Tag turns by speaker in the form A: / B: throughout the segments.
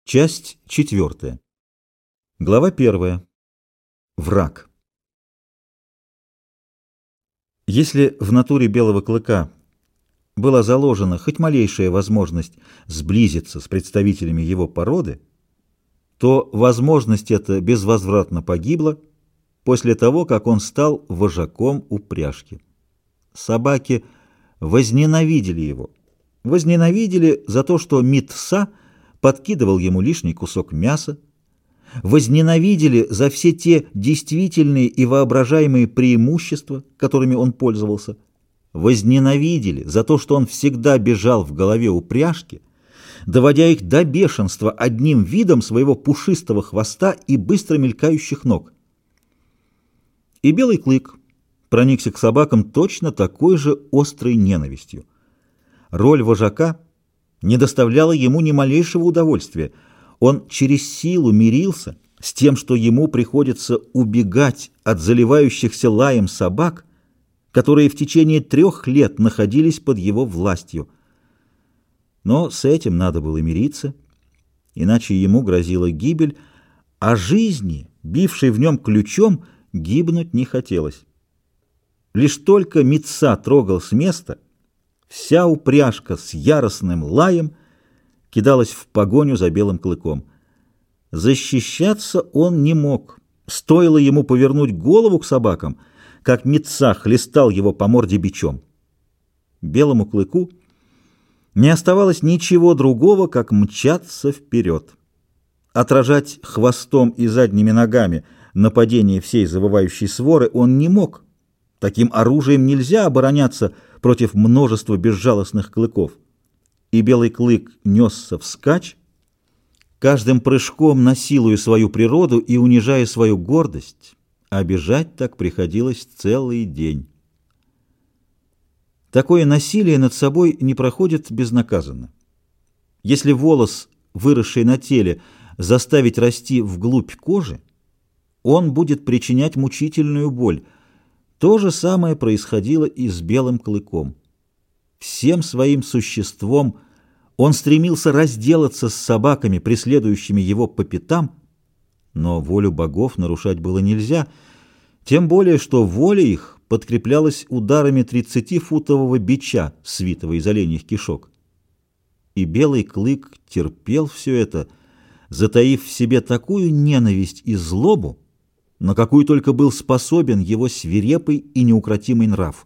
A: Часть 4. Глава 1. Враг. Если в натуре белого клыка была заложена хоть малейшая возможность сблизиться с представителями его породы, то возможность эта безвозвратно погибла после того, как он стал вожаком упряжки. Собаки возненавидели его. Возненавидели за то, что Мит-Са подкидывал ему лишний кусок мяса, возненавидели за все те действительные и воображаемые преимущества, которыми он пользовался, возненавидели за то, что он всегда бежал в голове упряжки, доводя их до бешенства одним видом своего пушистого хвоста и быстро мелькающих ног. И белый клык проникся к собакам точно такой же острой ненавистью. Роль вожака не доставляла ему ни малейшего удовольствия. Он через силу мирился с тем, что ему приходится убегать от заливающихся лаем собак, которые в течение 3 лет находились под его властью. Но с этим надо было мириться, иначе ему грозила гибель, а жизни, бившей в нем ключом, гибнуть не хотелось. Лишь только Мит-Са трогал с места, вся упряжка с яростным лаем кидалась в погоню за белым клыком. Защищаться он не мог. Стоило ему повернуть голову к собакам, как Мит-Са хлестал его по морде бичом. Белому клыку не оставалось ничего другого, как мчаться вперед. Отражать хвостом и задними ногами нападение всей завывающей своры он не мог. Таким оружием нельзя обороняться против множества безжалостных клыков. И белый клык несся вскачь, каждым прыжком насилуя свою природу и унижая свою гордость, а бежать так приходилось целый день. Такое насилие над собой не проходит безнаказанно. Если волос, выросший на теле, заставить расти вглубь кожи, он будет причинять мучительную боль. То же самое происходило и с белым клыком. Всем своим существом он стремился разделаться с собаками, преследующими его по пятам, но волю богов нарушать было нельзя, тем более, что воля их подкреплялась ударами 30-футового бича, свитого из оленьих кишок. И белый клык терпел все это, затаив в себе такую ненависть и злобу, на какую только был способен его свирепый и неукротимый нрав.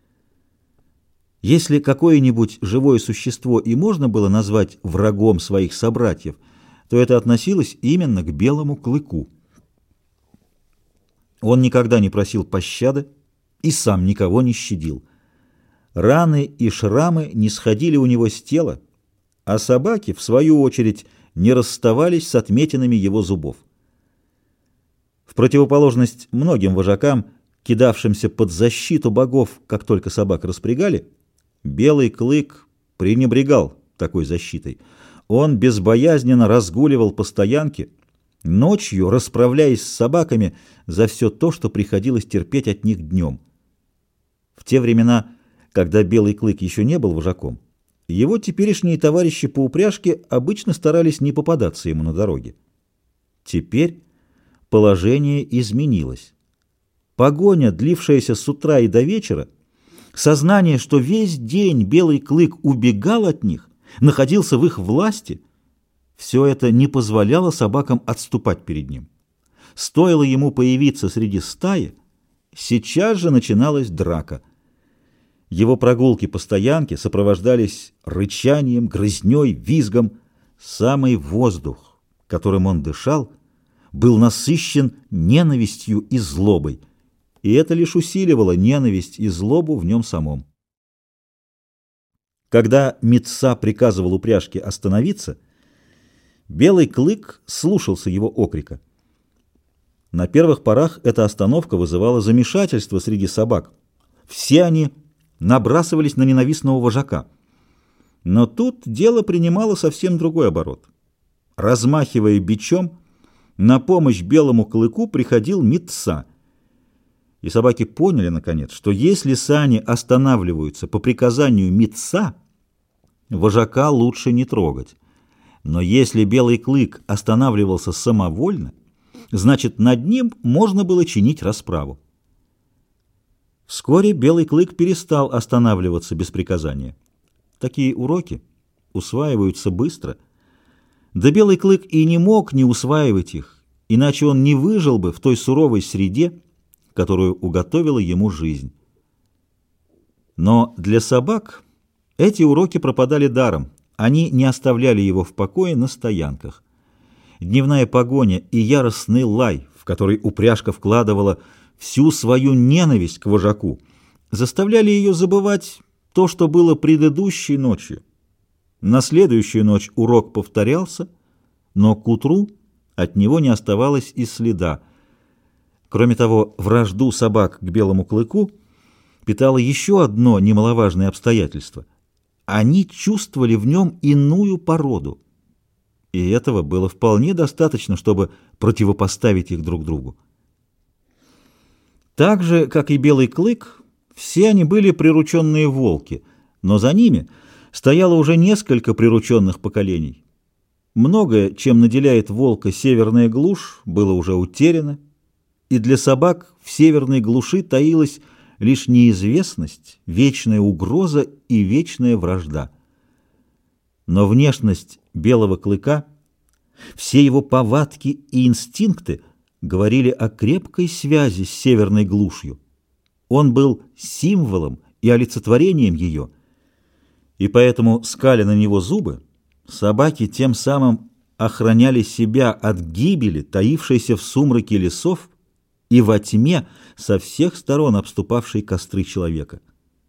A: Если какое-нибудь живое существо и можно было назвать врагом своих собратьев, то это относилось именно к белому клыку. Он никогда не просил пощады и сам никого не щадил. Раны и шрамы не сходили у него с тела, а собаки, в свою очередь, не расставались с отметинами его зубов. В противоположность многим вожакам, кидавшимся под защиту богов, как только собак распрягали, белый клык пренебрегал такой защитой. Он безбоязненно разгуливал по стоянке, ночью расправляясь с собаками за все то, что приходилось терпеть от них днем. В те времена, когда белый клык еще не был вожаком, его теперешние товарищи по упряжке обычно старались не попадаться ему на дороге. Теперь положение изменилось. Погоня, длившаяся с утра и до вечера, сознание, что весь день белый клык убегал от них, находился в их власти, все это не позволяло собакам отступать перед ним. Стоило ему появиться среди стаи, сейчас же начиналась драка. Его прогулки по стоянке сопровождались рычанием, грызней, визгом. Самый воздух, которым он дышал, был насыщен ненавистью и злобой, и это лишь усиливало ненависть и злобу в нем самом. Когда Мит-Са приказывал упряжке остановиться, белый клык слушался его окрика. На первых порах эта остановка вызывала замешательство среди собак. Все они набрасывались на ненавистного вожака. Но тут дело принимало совсем другой оборот. Размахивая бичом, на помощь белому клыку приходил Мит-Са. И собаки поняли, наконец, что если сани останавливаются по приказанию Мит-Са, вожака лучше не трогать. Но если Белый Клык останавливался самовольно, значит, над ним можно было чинить расправу. Вскоре Белый Клык перестал останавливаться без приказания. Такие уроки усваиваются быстро. Да Белый Клык и не мог не усваивать их, иначе он не выжил бы в той суровой среде, которую уготовила ему жизнь. Но для собак эти уроки пропадали даром. Они не оставляли его в покое на стоянках. Дневная погоня и яростный лай, в который упряжка вкладывала всю свою ненависть к вожаку, заставляли ее забывать то, что было предыдущей ночью. На следующую ночь урок повторялся, но к утру от него не оставалось и следа. Кроме того, вражду собак к Белому Клыку питало еще одно немаловажное обстоятельство. Они чувствовали в нем иную породу, и этого было вполне достаточно, чтобы противопоставить их друг другу. Так же, как и Белый Клык, все они были прирученные волки, но за ними стояло уже несколько прирученных поколений. Многое, чем наделяет волка северная глушь, было уже утеряно, и для собак в северной глуши таилась лишь неизвестность, вечная угроза и вечная вражда. Но внешность Белого Клыка, все его повадки и инстинкты говорили о крепкой связи с северной глушью. Он был символом и олицетворением ее, и поэтому, скаля на него зубы, собаки тем самым охраняли себя от гибели, таившейся в сумраке лесов и во тьме, со всех сторон обступавшей костры человека.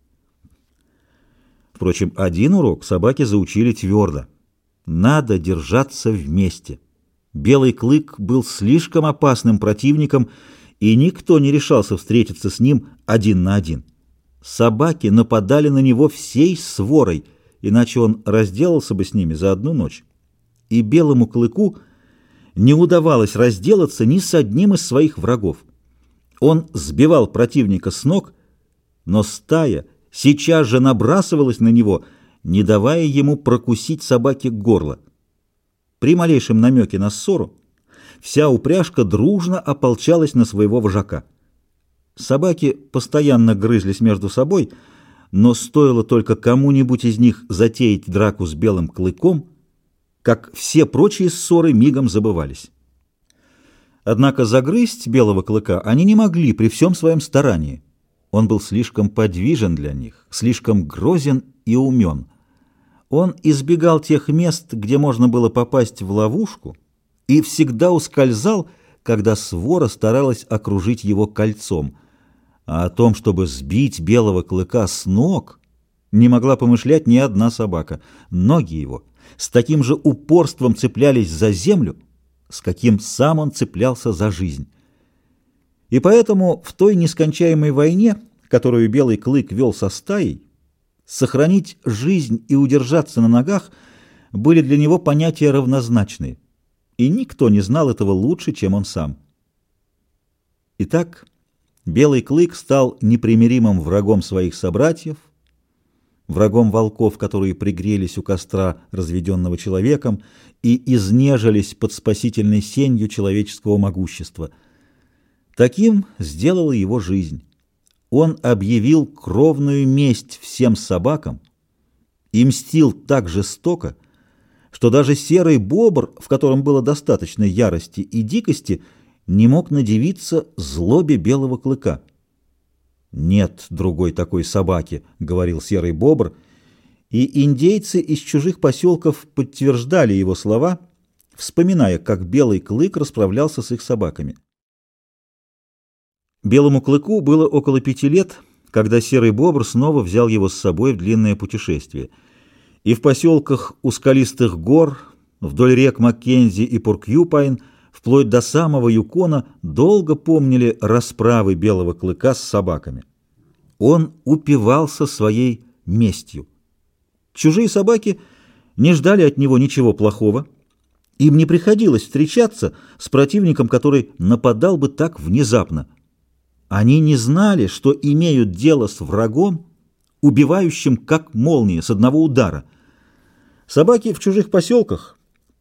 A: Впрочем, один урок собаки заучили твердо. Надо держаться вместе. Белый Клык был слишком опасным противником, и никто не решался встретиться с ним один на один. Собаки нападали на него всей сворой, иначе он разделался бы с ними за одну ночь. И Белому Клыку не удавалось разделаться ни с одним из своих врагов. Он сбивал противника с ног, но стая сейчас же набрасывалась на него, не давая ему прокусить собаке горло. При малейшем намеке на ссору вся упряжка дружно ополчалась на своего вожака. Собаки постоянно грызлись между собой, но стоило только кому-нибудь из них затеять драку с Белым Клыком, как все прочие ссоры мигом забывались. Однако загрызть Белого Клыка они не могли при всем своем старании. Он был слишком подвижен для них, слишком грозен и умен. Он избегал тех мест, где можно было попасть в ловушку, и всегда ускользал, когда свора старалась окружить его кольцом. А о том, чтобы сбить Белого Клыка с ног, не могла помышлять ни одна собака. Ноги его с таким же упорством цеплялись за землю, с каким сам он цеплялся за жизнь. И поэтому в той нескончаемой войне, которую Белый Клык вел со стаей, сохранить жизнь и удержаться на ногах были для него понятия равнозначные, и никто не знал этого лучше, чем он сам. Итак, Белый Клык стал непримиримым врагом своих собратьев, врагом волков, которые пригрелись у костра, разведенного человеком, и изнежились под спасительной сенью человеческого могущества. Таким сделала его жизнь. Он объявил кровную месть всем собакам и мстил так жестоко, что даже серый бобр, в котором было достаточно ярости и дикости, не мог надивиться злобе Белого Клыка. «Нет другой такой собаки», — говорил серый бобр, и индейцы из чужих поселков подтверждали его слова, вспоминая, как Белый Клык расправлялся с их собаками. Белому Клыку было около 5 лет, когда серый бобр снова взял его с собой в длинное путешествие. И в поселках у скалистых гор, вдоль рек Маккензи и Поркьюпайн, вплоть до самого Юкона, долго помнили расправы Белого Клыка с собаками. Он упивался своей местью. Чужие собаки не ждали от него ничего плохого. Им не приходилось встречаться с противником, который нападал бы так внезапно. Они не знали, что имеют дело с врагом, убивающим как молния с одного удара. Собаки в чужих поселках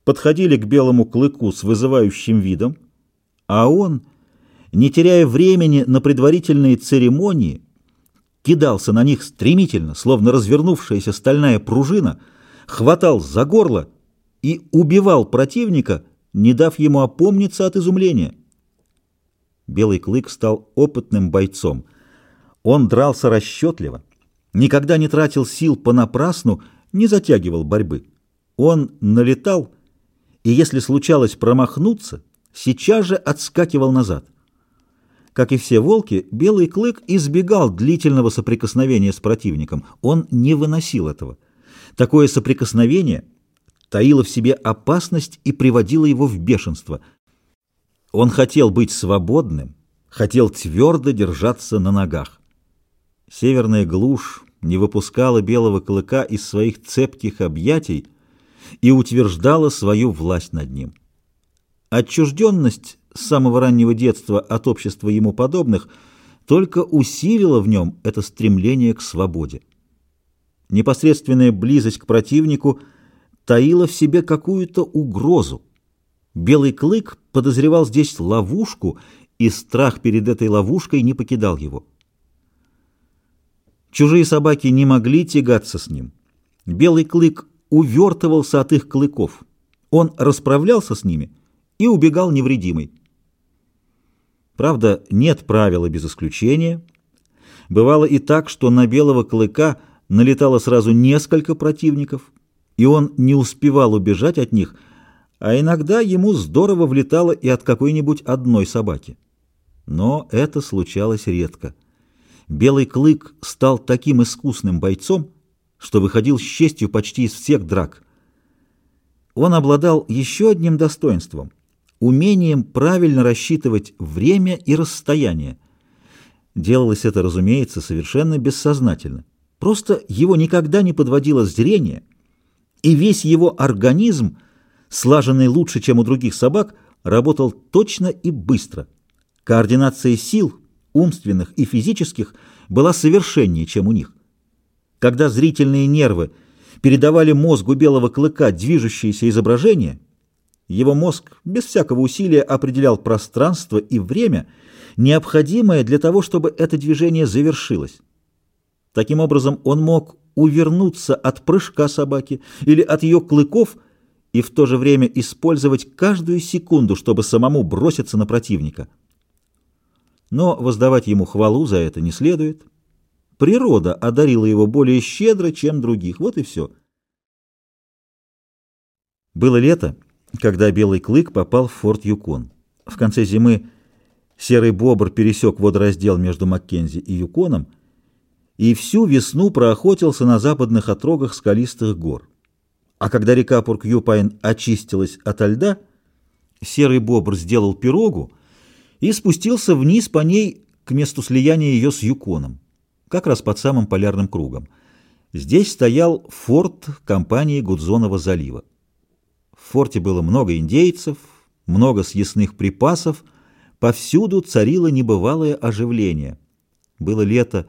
A: подходили к белому клыку с вызывающим видом, а он, не теряя времени на предварительные церемонии, кидался на них стремительно, словно развернувшаяся стальная пружина, хватал за горло и убивал противника, не дав ему опомниться от изумления. Белый клык стал опытным бойцом. Он дрался расчетливо, никогда не тратил сил понапрасну, не затягивал борьбы. Он налетал, и если случалось промахнуться, сейчас же отскакивал назад. Как и все волки, Белый клык избегал длительного соприкосновения с противником. Он не выносил этого. Такое соприкосновение таило в себе опасность и приводило его в бешенство. Он хотел быть свободным, хотел твердо держаться на ногах. Северная глушь не выпускала Белого клыка из своих цепких объятий и утверждала свою власть над ним. Отчужденность с самого раннего детства от общества ему подобных только усилила в нем это стремление к свободе. Непосредственная близость к противнику таила в себе какую-то угрозу. Белый клык подозревал здесь ловушку, и страх перед этой ловушкой не покидал его. Чужие собаки не могли тягаться с ним. Белый клык увертывался от их клыков. Он расправлялся с ними и убегал невредимый. Правда, нет правила без исключения. Бывало и так, что на Белого клыка налетало сразу несколько противников, и он не успевал убежать от них, а иногда ему здорово влетало и от какой-нибудь одной собаки. Но это случалось редко. Белый клык стал таким искусным бойцом, что выходил с честью почти из всех драк. Он обладал еще одним достоинством — умением правильно рассчитывать время и расстояние. Делалось это, разумеется, совершенно бессознательно. Просто его никогда не подводило зрение, и весь его организм, слаженный лучше, чем у других собак, работал точно и быстро. Координация сил, умственных и физических, была совершеннее, чем у них. Когда зрительные нервы передавали мозгу Белого клыка движущееся изображение, его мозг без всякого усилия определял пространство и время, необходимое для того, чтобы это движение завершилось. Таким образом, он мог увернуться от прыжка собаки или от ее клыков и в то же время использовать каждую секунду, чтобы самому броситься на противника. Но воздавать ему хвалу за это не следует. Природа одарила его более щедро, чем других. Вот и все. Было лето, когда Белый клык попал в форт Юкон. В конце зимы Серый бобр пересек водораздел между Маккензи и Юконом и всю весну проохотился на западных отрогах скалистых гор. А когда река Поркьюпайн очистилась ото льда, Серый бобр сделал пирогу и спустился вниз по ней к месту слияния ее с Юконом, как раз под самым полярным кругом. Здесь стоял форт компании Гудзонова залива. В форте было много индейцев, много съестных припасов, повсюду царило небывалое оживление. Было лето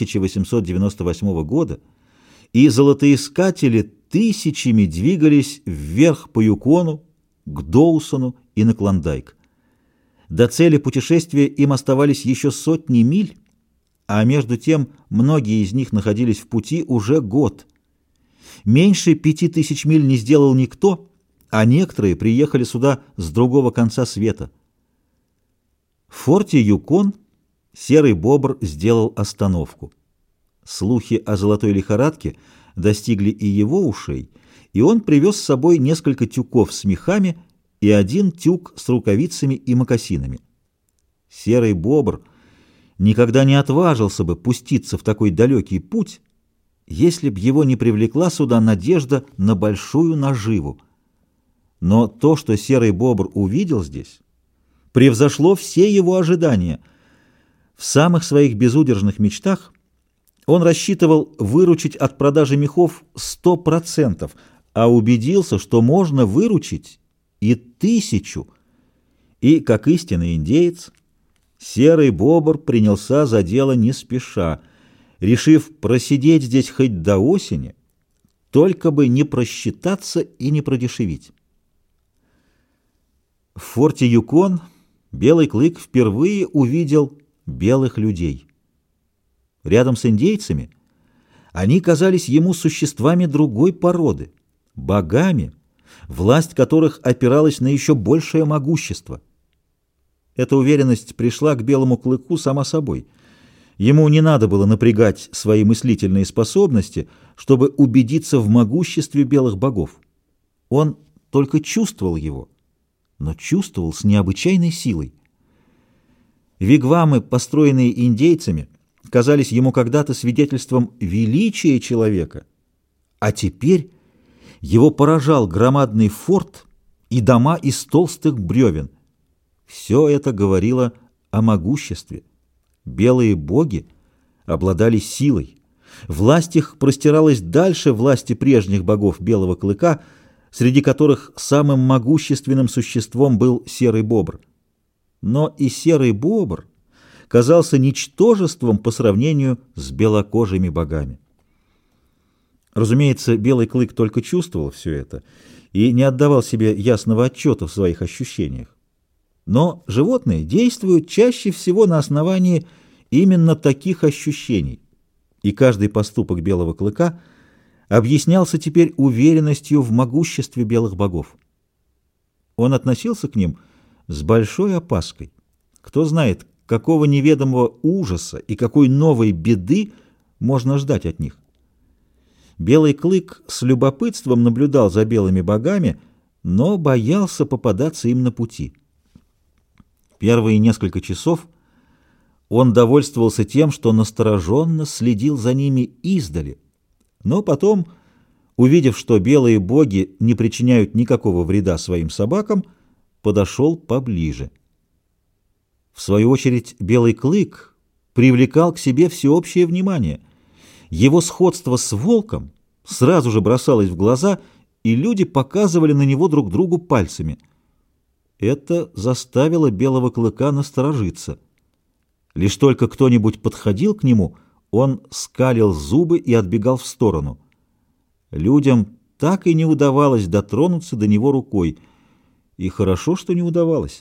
A: 1898 года, и золотоискатели тысячами двигались вверх по Юкону, к Доусону и на Клондайк. До цели путешествия им оставались еще сотни миль, а между тем многие из них находились в пути уже год. Меньше 5000 миль не сделал никто, а некоторые приехали сюда с другого конца света. В форте Юкон Серый бобр сделал остановку. Слухи о золотой лихорадке достигли и его ушей, и он привез с собой несколько тюков с мехами и один тюк с рукавицами и мокасинами. Серый бобр никогда не отважился бы пуститься в такой далекий путь, если б его не привлекла сюда надежда на большую наживу. Но то, что Серый бобр увидел здесь, превзошло все его ожидания. В самых своих безудержных мечтах он рассчитывал выручить от продажи мехов 100%, а убедился, что можно выручить и 1000. И, как истинный индеец, Серый бобр принялся за дело не спеша, решив просидеть здесь хоть до осени, только бы не просчитаться и не продешевить. форте Юкон Белый клык впервые увидел белых людей. Рядом с индейцами они казались ему существами другой породы, богами, власть которых опиралась на еще большее могущество. Эта уверенность пришла к Белому клыку сама собой. Ему не надо было напрягать свои мыслительные способности, чтобы убедиться в могуществе белых богов. Он только чувствовал его, но чувствовал с необычайной силой. Вигвамы, построенные индейцами, казались ему когда-то свидетельством величия человека, а теперь его поражал громадный форт и дома из толстых бревен. Все это говорило о могуществе. Белые боги обладали силой. Власть их простиралась дальше власти прежних богов Белого клыка, среди которых самым могущественным существом был серый бобр. Но и серый бобр казался ничтожеством по сравнению с белокожими богами. Разумеется, Белый клык только чувствовал все это и не отдавал себе ясного отчета в своих ощущениях. Но животные действуют чаще всего на основании именно таких ощущений, и каждый поступок Белого клыка объяснялся теперь уверенностью в могуществе белых богов. Он относился к ним с большой опаской. Кто знает, какого неведомого ужаса и какой новой беды можно ждать от них. Белый клык с любопытством наблюдал за белыми богами, но боялся попадаться им на пути. Первые несколько часов он довольствовался тем, что настороженно следил за ними издали, но потом, увидев, что белые боги не причиняют никакого вреда своим собакам, подошел поближе. В свою очередь, Белый клык привлекал к себе всеобщее внимание. Его сходство с волком сразу же бросалось в глаза, и люди показывали на него друг другу пальцами. Это заставило Белого клыка насторожиться. Лишь только кто-нибудь подходил к нему, он скалил зубы и отбегал в сторону. Людям так и не удавалось дотронуться до него рукой, и хорошо, что не удавалось.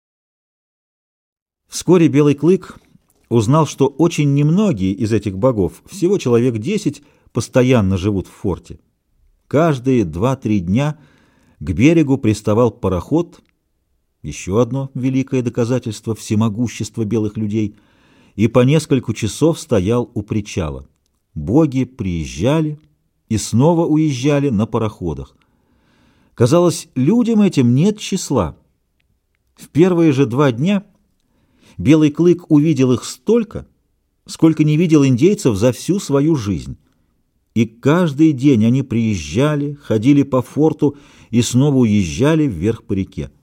A: Вскоре Белый клык узнал, что очень немногие из этих богов, всего человек 10, постоянно живут в форте. Каждые 2-3 дня к берегу приставал пароход, еще одно великое доказательство всемогущества белых людей, и по несколько часов стоял у причала. Боги приезжали и снова уезжали на пароходах. Казалось, людям этим нет числа. В первые же 2 дня Белый клык увидел их столько, сколько не видел индейцев за всю свою жизнь. И каждый день они приезжали, ходили по форту и снова уезжали вверх по реке.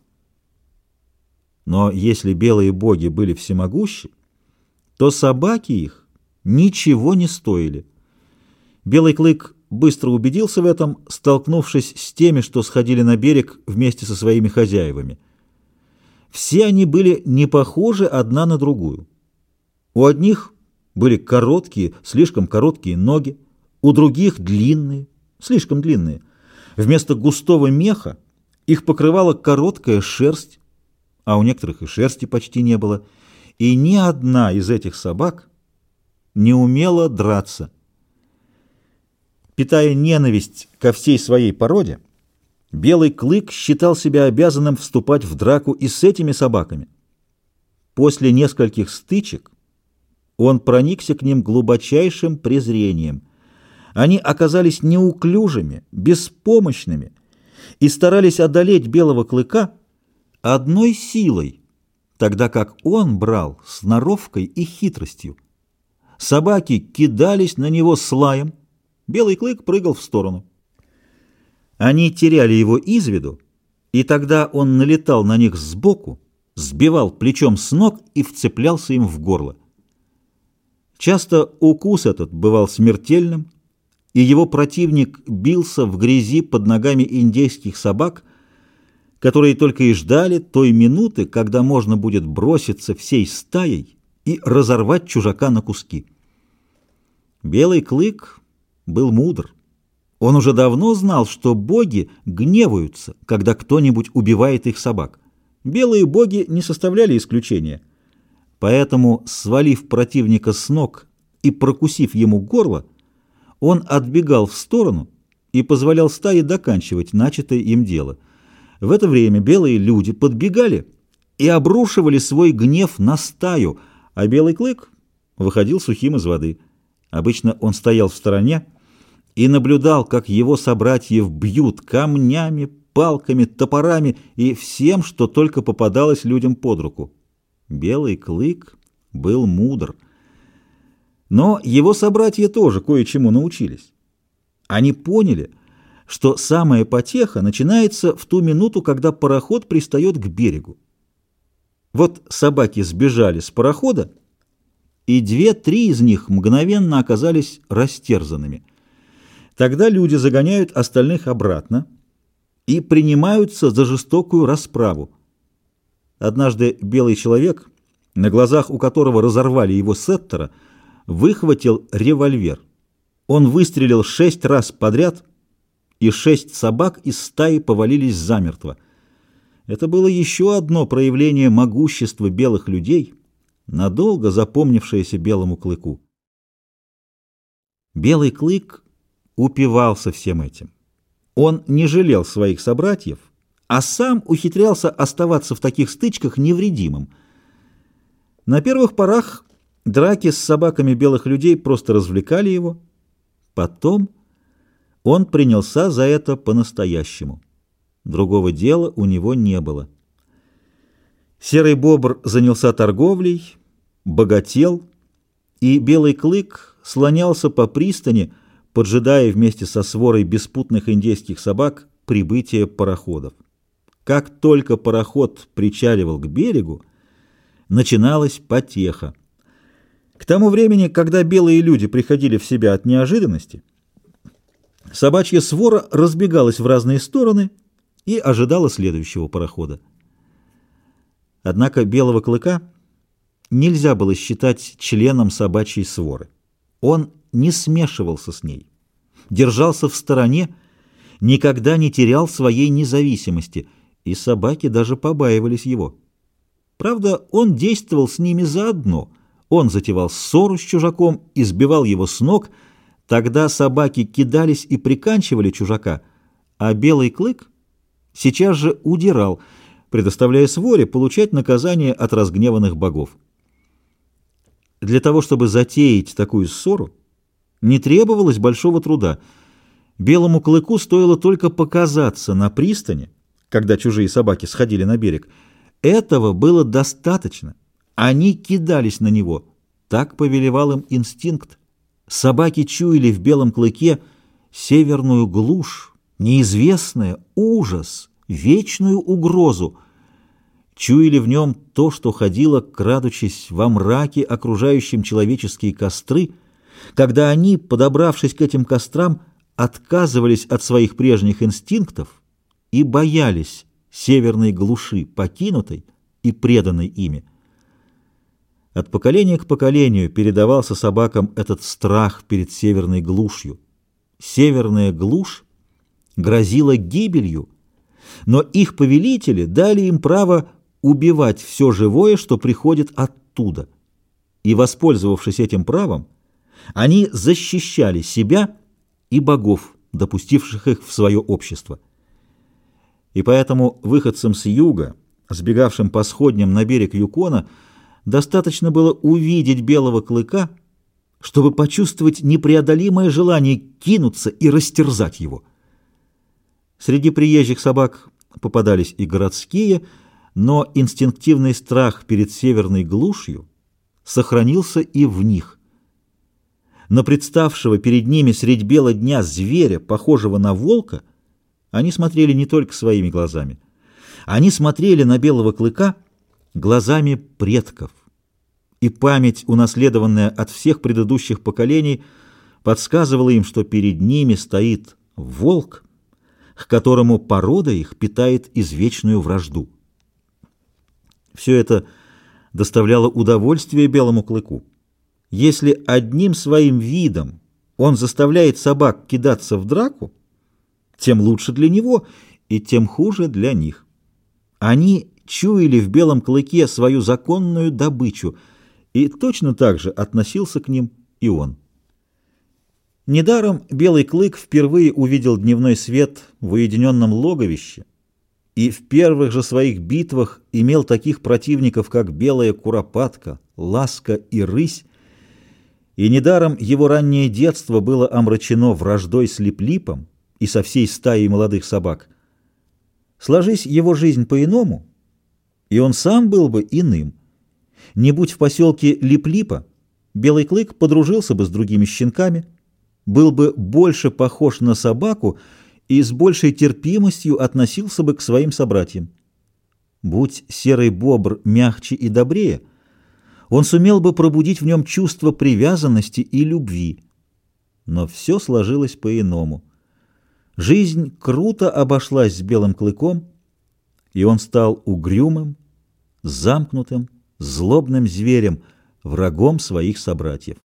A: Но если белые боги были всемогущи, то собаки их ничего не стоили. Белый клык быстро убедился в этом, столкнувшись с теми, что сходили на берег вместе со своими хозяевами. Все они были не похожи одна на другую. У одних были короткие, слишком короткие ноги, у других длинные, слишком длинные. Вместо густого меха их покрывала короткая шерсть, а у некоторых и шерсти почти не было, и ни одна из этих собак не умела драться. Питая ненависть ко всей своей породе, Белый клык считал себя обязанным вступать в драку и с этими собаками. После нескольких стычек он проникся к ним глубочайшим презрением. Они оказались неуклюжими, беспомощными и старались одолеть Белого клыка одной силой, тогда как он брал сноровкой и хитростью. Собаки кидались на него с лаем, Белый клык прыгал в сторону. Они теряли его из виду, и тогда он налетал на них сбоку, сбивал плечом с ног и вцеплялся им в горло. Часто укус этот бывал смертельным, и его противник бился в грязи под ногами индейских собак, которые только и ждали той минуты, когда можно будет броситься всей стаей и разорвать чужака на куски. Белый клык был мудр. Он уже давно знал, что боги гневаются, когда кто-нибудь убивает их собак. Белые боги не составляли исключения. Поэтому, свалив противника с ног и прокусив ему горло, он отбегал в сторону и позволял стае доканчивать начатое им дело. В это время белые люди подбегали и обрушивали свой гнев на стаю, а Белый Клык выходил сухим из воды. Обычно он стоял в стороне и наблюдал, как его собратьев бьют камнями, палками, топорами и всем, что только попадалось людям под руку. Белый Клык был мудр. Но его собратья тоже кое-чему научились. Они поняли, что самая потеха начинается в ту минуту, когда пароход пристает к берегу. Вот собаки сбежали с парохода, и 2-3 из них мгновенно оказались растерзанными. Тогда люди загоняют остальных обратно и принимаются за жестокую расправу. Однажды белый человек, на глазах у которого разорвали его сеттера, выхватил револьвер. Он выстрелил 6 раз подряд, и 6 собак из стаи повалились замертво. Это было еще одно проявление могущества белых людей, надолго запомнившееся Белому Клыку. Белый Клык упивался всем этим. Он не жалел своих собратьев, а сам ухитрялся оставаться в таких стычках невредимым. На первых порах драки с собаками белых людей просто развлекали его. Потом он принялся за это по-настоящему. Другого дела у него не было. Серый бобр занялся торговлей, богател, и Белый Клык слонялся по пристани, поджидая вместе со сворой беспутных индейских собак прибытия пароходов. Как только пароход причаливал к берегу, начиналась потеха. К тому времени, когда белые люди приходили в себя от неожиданности, собачья свора разбегалась в разные стороны и ожидала следующего парохода. Однако Белого Клыка нельзя было считать членом собачьей своры. Он не смешивался с ней, держался в стороне, никогда не терял своей независимости, и собаки даже побаивались его. Правда, он действовал с ними заодно. Он затевал ссору с чужаком и сбивал его с ног, тогда собаки кидались и приканчивали чужака, а Белый Клык сейчас же удирал, предоставляя своре получать наказание от разгневанных богов. Для того, чтобы затеять такую ссору, не требовалось большого труда. Белому Клыку стоило только показаться на пристани, когда чужие собаки сходили на берег. Этого было достаточно. Они кидались на него. Так повелевал им инстинкт. Собаки чуяли в Белом Клыке северную глушь, неизвестное, ужас, вечную угрозу. Чуяли в нем то, что ходило, крадучись во мраке, окружающем человеческие костры, когда они, подобравшись к этим кострам, отказывались от своих прежних инстинктов и боялись северной глуши, покинутой и преданной ими. От поколения к поколению передавался собакам этот страх перед северной глушью. Северная глушь грозила гибелью, но их повелители дали им право убивать все живое, что приходит оттуда. И, воспользовавшись этим правом, они защищали себя и богов, допустивших их в свое общество. И поэтому выходцам с юга, сбегавшим по сходням на берег Юкона, достаточно было увидеть Белого Клыка, чтобы почувствовать непреодолимое желание кинуться и растерзать его. Среди приезжих собак попадались и городские, но инстинктивный страх перед северной глушью сохранился и в них. На представшего перед ними средь бела дня зверя, похожего на волка, они смотрели не только своими глазами. Они смотрели на Белого Клыка глазами предков. И память, унаследованная от всех предыдущих поколений, подсказывала им, что перед ними стоит волк, к которому порода их питает извечную вражду. Все это доставляло удовольствие Белому Клыку. Если одним своим видом он заставляет собак кидаться в драку, тем лучше для него и тем хуже для них. Они чуяли в белом клыке свою законную добычу, и точно так же относился к ним и он. Недаром белый клык впервые увидел дневной свет в уединенном логовище и в первых же своих битвах имел таких противников, как белая куропатка, ласка и рысь, и недаром его раннее детство было омрачено враждой с Лип-Липом и со всей стаей молодых собак. Сложись его жизнь по-иному, и он сам был бы иным. Не будь в поселке Лип-Липа, белый клык подружился бы с другими щенками, был бы больше похож на собаку и с большей терпимостью относился бы к своим собратьям. Будь серый бобр мягче и добрее, он сумел бы пробудить в нем чувство привязанности и любви. Но все сложилось по-иному. Жизнь круто обошлась с белым клыком, и он стал угрюмым, замкнутым, злобным зверем, врагом своих собратьев.